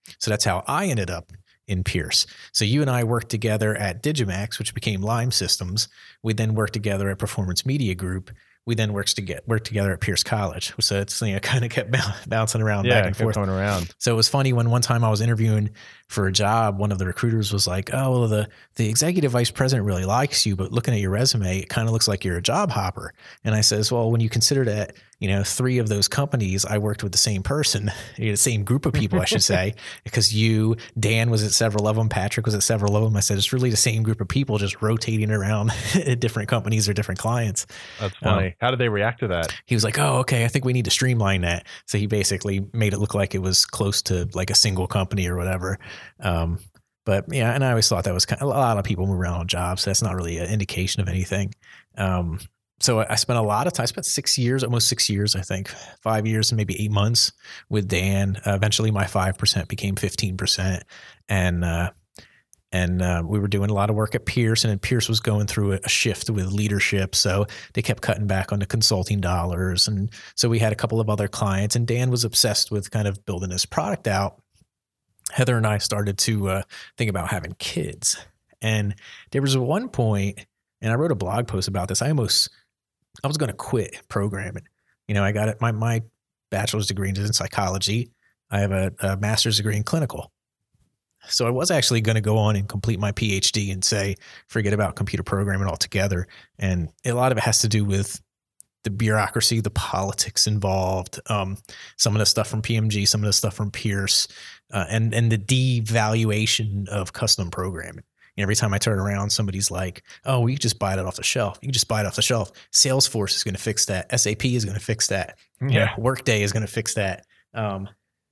So that's how I ended up in Pierce. So you and I worked together at Digimax, which became Lime Systems. We then worked together at Performance Media Group. We then worked to get worked together at Pierce College. So it's, you know, kind of kept bouncing around yeah, back and forth. Going around. So it was funny when one time I was interviewing for a job, one of the recruiters was like, oh, well, the, the executive vice president really likes you, but looking at your resume, it kind of looks like you're a job hopper. And I says, well, when you consider that, you know, three of those companies, I worked with the same person, you know, the same group of people, I should say, because you, Dan was at several of them, Patrick was at several of them. I said, it's really the same group of people just rotating around at different companies or different clients. That's funny. Um, How did they react to that? He was like, oh, okay, I think we need to streamline that. So he basically made it look like it was close to like a single company or whatever. Um, but yeah, and I always thought that was kind of, a lot of people move around on jobs. So that's not really an indication of anything. Um, so I spent a lot of time, I spent six years, almost six years, I think, five years and maybe eight months with Dan. Uh, eventually my five percent became fifteen percent. And, uh, And uh, we were doing a lot of work at Pierce, and then Pierce was going through a shift with leadership. So they kept cutting back on the consulting dollars. And so we had a couple of other clients, and Dan was obsessed with kind of building this product out. Heather and I started to uh, think about having kids. And there was one point, and I wrote a blog post about this. I almost, I was going to quit programming. You know, I got it. My, my bachelor's degree is in psychology. I have a, a master's degree in clinical. So I was actually going to go on and complete my P H D and say, forget about computer programming altogether. And a lot of it has to do with the bureaucracy, the politics involved, um, some of the stuff from P M G, some of the stuff from Pierce, uh, and, and the devaluation of custom programming. You know, every time I turn around, somebody's like, oh, we can just buy it off the shelf. You can just buy it off the shelf. Salesforce is going to fix that. S A P is going to fix that. Yeah. You know, Workday is going to fix that. Um,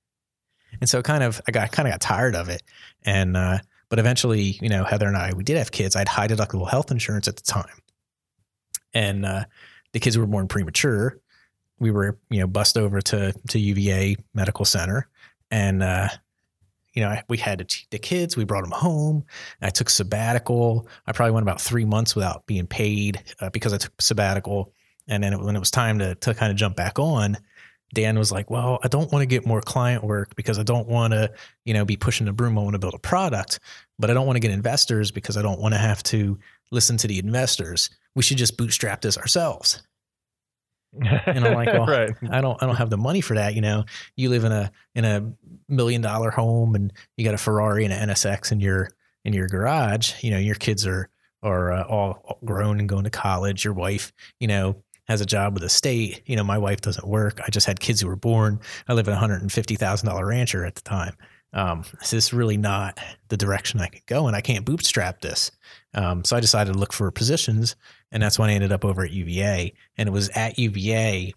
And so kind of, I got kind of got tired of it. And, uh, but eventually, you know, Heather and I, we did have kids. I had high deductible health insurance at the time. And, uh, the kids were born premature. We were, you know, bussed over to, to U V A Medical Center. And, uh, you know, we had the kids, we brought them home. I took sabbatical. I probably went about three months without being paid uh, because I took sabbatical. And then it, when it was time to, to kind of jump back on, Dan was like, well, I don't want to get more client work because I don't want to, you know, be pushing the broom. I want to build a product, but I don't want to get investors because I don't want to have to listen to the investors. We should just bootstrap this ourselves. And I'm like, well, right. I don't, I don't have the money for that. You know, you live in a, in a million dollar home and you got a Ferrari and an N S X in your, in your garage. You know, your kids are, are uh, all grown and going to college. Your wife, you know, has a job with the state. You know, my wife doesn't work. I just had kids who were born. I live in a one hundred fifty thousand dollars rancher at the time. Um, so this is really not the direction I could go, and I can't bootstrap this. Um, so I decided to look for positions, and that's when I ended up over at U V A. And it was at U V A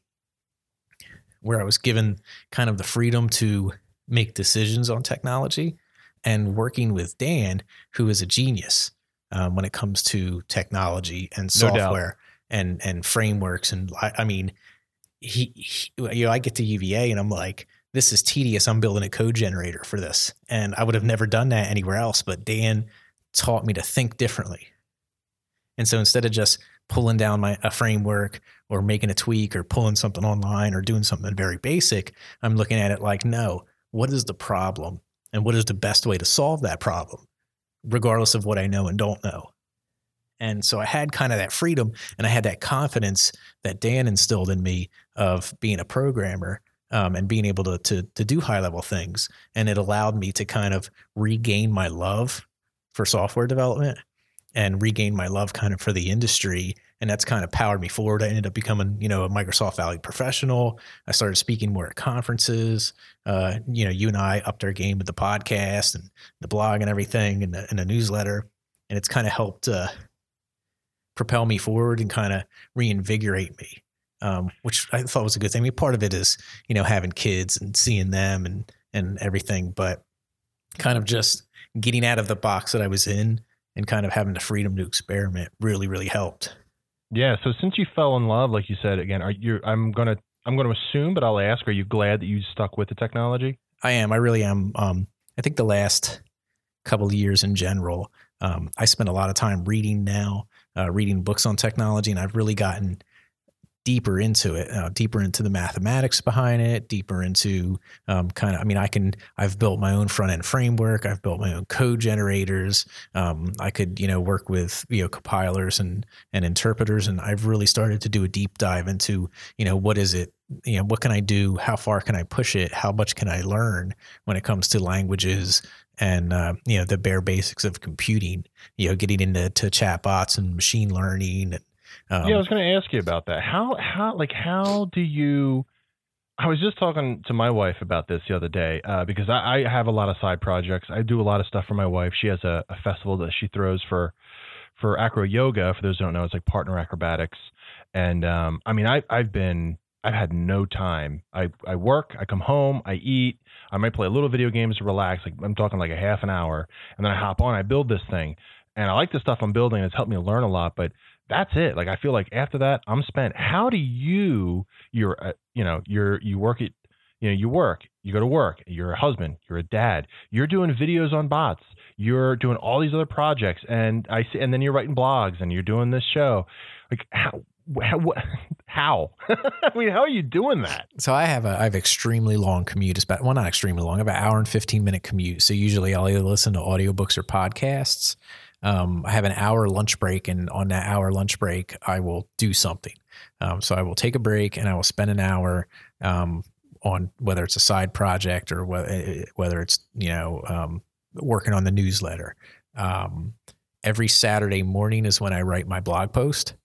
where I was given kind of the freedom to make decisions on technology and working with Dan, who is a genius um, when it comes to technology and software. No and, and frameworks. And I, I mean, he, he, you know, I get to U V A and I'm like, this is tedious. I'm building a code generator for this. And I would have never done that anywhere else, but Dan taught me to think differently. And so instead of just pulling down my a framework or making a tweak or pulling something online or doing something very basic, I'm looking at it like, no, what is the problem? And what is the best way to solve that problem, regardless of what I know and don't know? And so I had kind of that freedom and I had that confidence that Dan instilled in me of being a programmer um, and being able to, to, to do high level things. And it allowed me to kind of regain my love for software development and regain my love kind of for the industry. And that's kind of powered me forward. I ended up becoming, you know, a Microsoft Valued Professional. I started speaking more at conferences. Uh, you know, you and I upped our game with the podcast and the blog and everything and the, and the newsletter. And it's kind of helped uh, propel me forward and kind of reinvigorate me, um, which I thought was a good thing. I mean, part of it is, you know, having kids and seeing them and, and everything, but kind of just getting out of the box that I was in and kind of having the freedom to experiment really, really helped. Yeah. So since you fell in love, like you said, again, are you, I'm going to, I'm going to assume, but I'll ask, are you glad that you stuck with the technology? I am. I really am. Um, I think the last couple of years in general, um, I spend a lot of time reading now, uh, reading books on technology, and I've really gotten deeper into it, uh, deeper into the mathematics behind it, deeper into um, kind of, I mean, I can, I've built my own front end framework. I've built my own code generators. Um, I could, you know, work with, you know, compilers and, and interpreters. And I've really started to do a deep dive into, you know, what is it, you know, what can I do? How far can I push it? How much can I learn when it comes to languages and, uh, you know, the bare basics of computing, you know, getting into to chatbots and machine learning. And, Um, yeah, I was going to ask you about that. How, how, like, how do you, I was just talking to my wife about this the other day, uh, because I, I have a lot of side projects. I do a lot of stuff for my wife. She has a, a festival that she throws for, for acro yoga. For those who don't know, it's like partner acrobatics. And, um, I mean, I, I've been, I've had no time. I, I work, I come home, I eat, I might play a little video games to relax. Like I'm talking like a half an hour, and then I hop on, I build this thing, and I like the stuff I'm building. It's helped me learn a lot, but that's it. Like, I feel like after that, I'm spent. How do you, you're, uh, you know, you're, you work at, you know, you work, you go to work, you're a husband, you're a dad, you're doing videos on bots, you're doing all these other projects. And I see, and then you're writing blogs and you're doing this show. Like how, how, how? I mean, how are you doing that? So I have a, I have extremely long commute. It's about, well, not extremely long, I have an hour and fifteen minute commute. So usually I'll either listen to audiobooks or podcasts. Um, I have an hour lunch break, and on that hour lunch break, I will do something. Um, so I will take a break and I will spend an hour um, on whether it's a side project or whether, whether it's, you know, um, working on the newsletter. Um, every Saturday morning is when I write my blog post.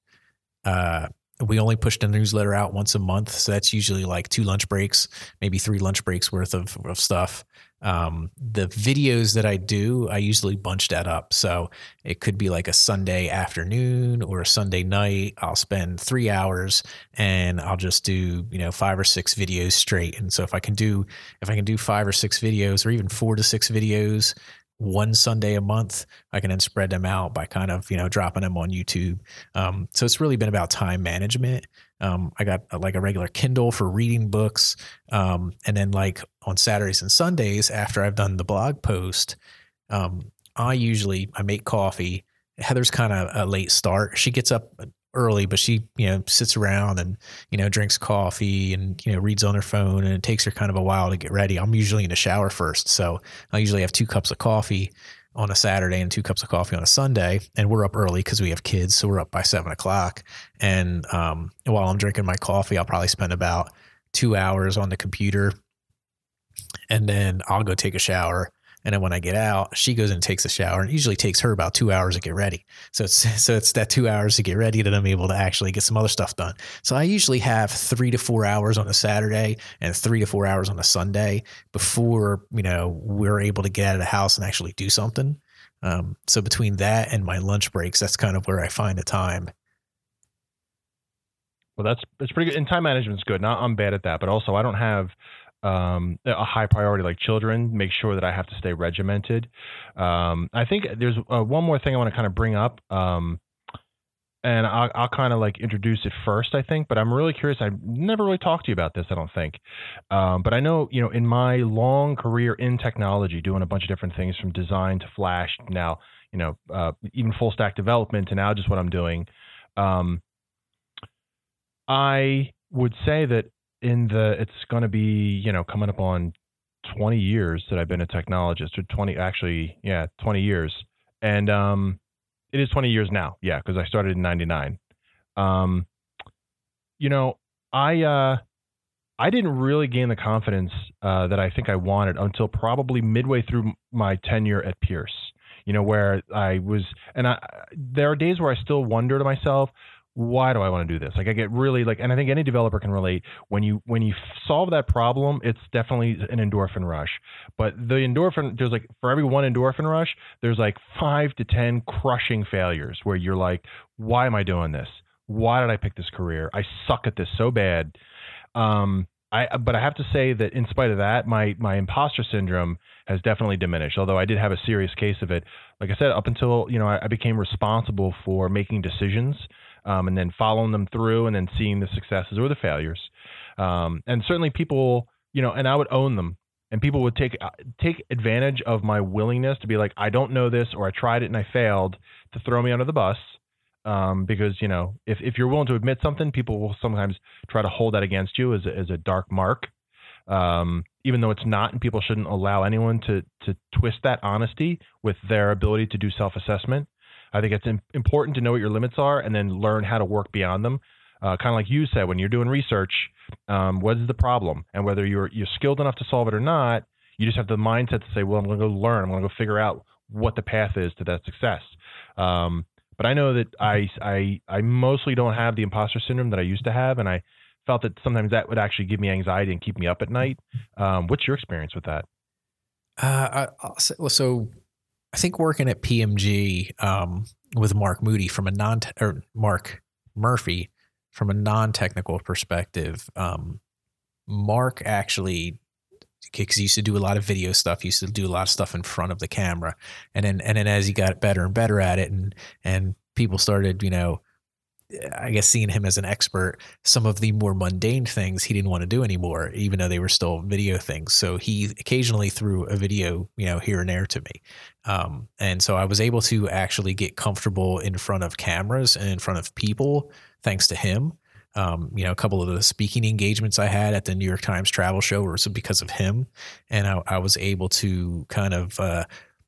Uh, we only push the newsletter out once a month. So that's usually like two lunch breaks, maybe three lunch breaks worth of, of stuff. Um, the videos that I do, I usually bunch that up. So it could be like a Sunday afternoon or a Sunday night. I'll spend three hours and I'll just do, you know, five or six videos straight. And so if I can do, if I can do five or six videos or even four to six videos one Sunday a month, I can then spread them out by kind of, you know, dropping them on YouTube. Um, so it's really been about time management. Um, I got a, like a regular Kindle for reading books. Um, and then like on Saturdays and Sundays, after I've done the blog post, um, I usually, I make coffee. Heather's kind of a late start. She gets up early, but she, you know, sits around and, you know, drinks coffee and, you know, reads on her phone, and it takes her kind of a while to get ready. I'm usually in the shower first. So I usually have two cups of coffee on a Saturday and two cups of coffee on a Sunday. And we're up early because we have kids. So we're up by seven o'clock. And um, while I'm drinking my coffee, I'll probably spend about two hours on the computer, and then I'll go take a shower. And then when I get out, she goes and takes a shower, and it usually takes her about two hours to get ready. So it's, so it's that two hours to get ready that I'm able to actually get some other stuff done. So I usually have three to four hours on a Saturday and three to four hours on a Sunday before, you know, we're able to get out of the house and actually do something. Um, so between that and my lunch breaks, that's kind of where I find the time. Well, that's, that's pretty good. And time management's good. Now I'm bad at that, but also I don't have um, a high priority like children. Make sure that I have to stay regimented. Um, I think there's uh, one more thing I want to kind of bring up. Um, and I'll, I'll kind of like introduce it first, I think, but I'm really curious. I've never really talked to you about this, I don't think. Um, but I know, you know, in my long career in technology, doing a bunch of different things from design to Flash, now, you know, uh, even full stack development, and now just what I'm doing. Um, I would say that in the, it's going to be, you know, coming up on twenty years that I've been a technologist, or twenty, actually, yeah, twenty years. And um, it is twenty years now. Yeah, because I started in ninety-nine. Um, you know, I, uh, I didn't really gain the confidence uh, that I think I wanted until probably midway through my tenure at Pierce, you know, where I was, and I, there are days where I still wonder to myself, why do I want to do this? Like I get really like, and I think any developer can relate, when you, when you solve that problem, it's definitely an endorphin rush. But the endorphin, there's like, for every one endorphin rush, there's like five to ten crushing failures where you're like, why am I doing this? Why did I pick this career? I suck at this so bad. Um, I, but I have to say that in spite of that, my, my imposter syndrome has definitely diminished. Although I did have a serious case of it. Like I said, up until, you know, I, I became responsible for making decisions, um, and then following them through, and then seeing the successes or the failures. Um, and certainly people, you know, and I would own them, and people would take, take advantage of my willingness to be like, I don't know this, or I tried it and I failed, to throw me under the bus. Um, because, you know, if, if you're willing to admit something, people will sometimes try to hold that against you as a, as a dark mark. Um, even though it's not, and people shouldn't allow anyone to, to twist that honesty with their ability to do self-assessment. I think it's im- important to know what your limits are and then learn how to work beyond them. Uh, kind of like you said, when you're doing research, um, what is the problem? And whether you're, you're skilled enough to solve it or not, you just have the mindset to say, well, I'm going to go learn. I'm going to go figure out what the path is to that success. Um, but I know that I, I, I mostly don't have the imposter syndrome that I used to have. And I felt that sometimes that would actually give me anxiety and keep me up at night. Um, what's your experience with that? Uh, I, well, so I think working at P M G um, with Mark Moody from a non or Mark Murphy from a non-technical perspective, um, Mark actually, because he used to do a lot of video stuff, he used to do a lot of stuff in front of the camera, and then and then as he got better and better at it, and and people started, you know, I guess seeing him as an expert, some of the more mundane things he didn't want to do anymore, even though they were still video things. So he occasionally threw a video, you know, here and there to me. Um, and so I was able to actually get comfortable in front of cameras and in front of people, thanks to him. Um, you know, a couple of the speaking engagements I had at the New York Times travel show was because of him. And I, I was able to kind of, uh,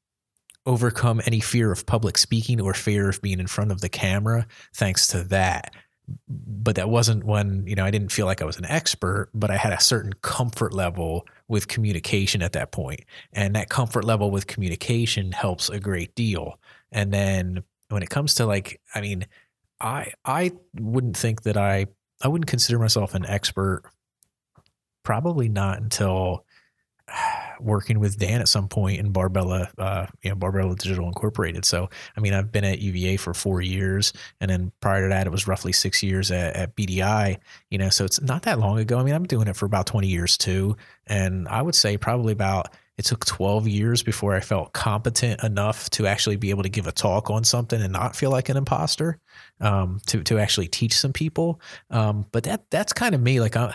overcome any fear of public speaking or fear of being in front of the camera thanks to that. But that wasn't when, you know, I didn't feel like I was an expert, but I had a certain comfort level with communication at that point. And that comfort level with communication helps a great deal. And then when it comes to like, I mean, I, I wouldn't think that I, I wouldn't consider myself an expert, probably not until working with Dan at some point in Barbella, uh, you know, Barbella Digital Incorporated. So, I mean, I've been at U V A for four years, and then prior to that, it was roughly six years at, at B D I, you know, so it's not that long ago. I mean, I'm doing it for about twenty years too. And I would say probably about, it took twelve years before I felt competent enough to actually be able to give a talk on something and not feel like an imposter, um, to, to actually teach some people. Um, but that, that's kind of me. Like I,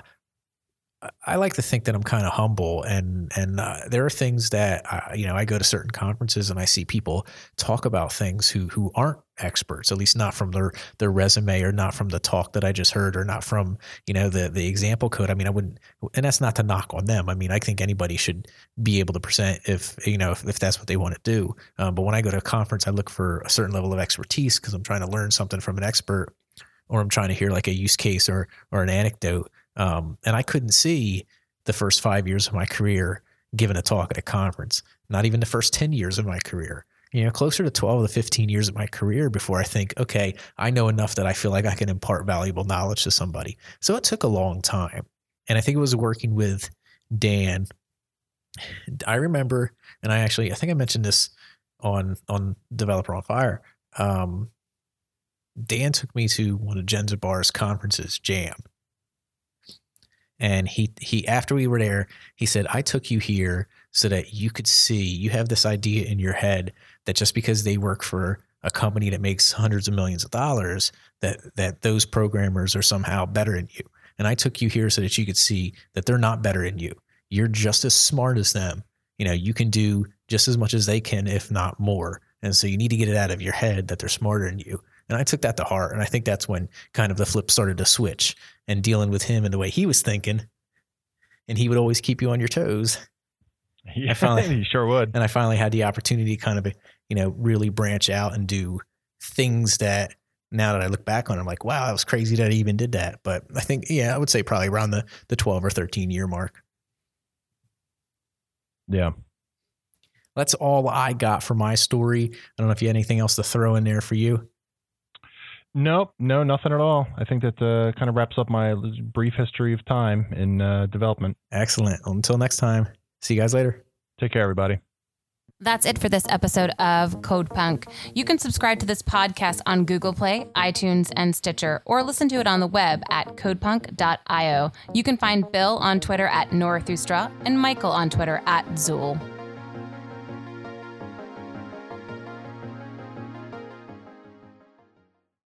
I like to think that I'm kind of humble, and, and uh, there are things that, I, you know, I go to certain conferences and I see people talk about things who, who aren't experts, at least not from their, their resume, or not from the talk that I just heard, or not from, you know, the, the example code. I mean, I wouldn't, and that's not to knock on them. I mean, I think anybody should be able to present if, you know, if, if that's what they want to do. Um, but when I go to a conference, I look for a certain level of expertise because I'm trying to learn something from an expert, or I'm trying to hear like a use case or, or an anecdote. Um, and I couldn't see the first five years of my career giving a talk at a conference, not even the first ten years of my career, you know, closer to twelve to fifteen years of my career before I think, okay, I know enough that I feel like I can impart valuable knowledge to somebody. So it took a long time. And I think it was working with Dan. I remember, and I actually, I think I mentioned this on, on Developer on Fire. Um, Dan took me to one of Jen Zabar's conferences, Jam. And he, he, after we were there, he said, I took you here so that you could see, you have this idea in your head that just because they work for a company that makes hundreds of millions of dollars, that, that those programmers are somehow better than you. And I took you here so that you could see that they're not better than you. You're just as smart as them. You know, you can do just as much as they can, if not more. And so you need to get it out of your head that they're smarter than you. And I took that to heart. And I think that's when kind of the flip started to switch, and dealing with him and the way he was thinking. And he would always keep you on your toes. Yeah, I finally, he sure would. And I finally had the opportunity to kind of, you know, really branch out and do things that now that I look back on, I'm like, wow, that was crazy that I even did that. But I think, yeah, I would say probably around the, the twelve or thirteen year mark. Yeah. That's all I got for my story. I don't know if you had anything else to throw in there for you. Nope, no, nothing at all. I think that uh, kind of wraps up my brief history of time in uh, development. Excellent. Well, until next time, see you guys later. Take care, everybody. That's it for this episode of Code Punk. You can subscribe to this podcast on Google Play, iTunes, and Stitcher, or listen to it on the web at codepunk dot io. You can find Bill on Twitter at Norathustra and Michael on Twitter at Zool.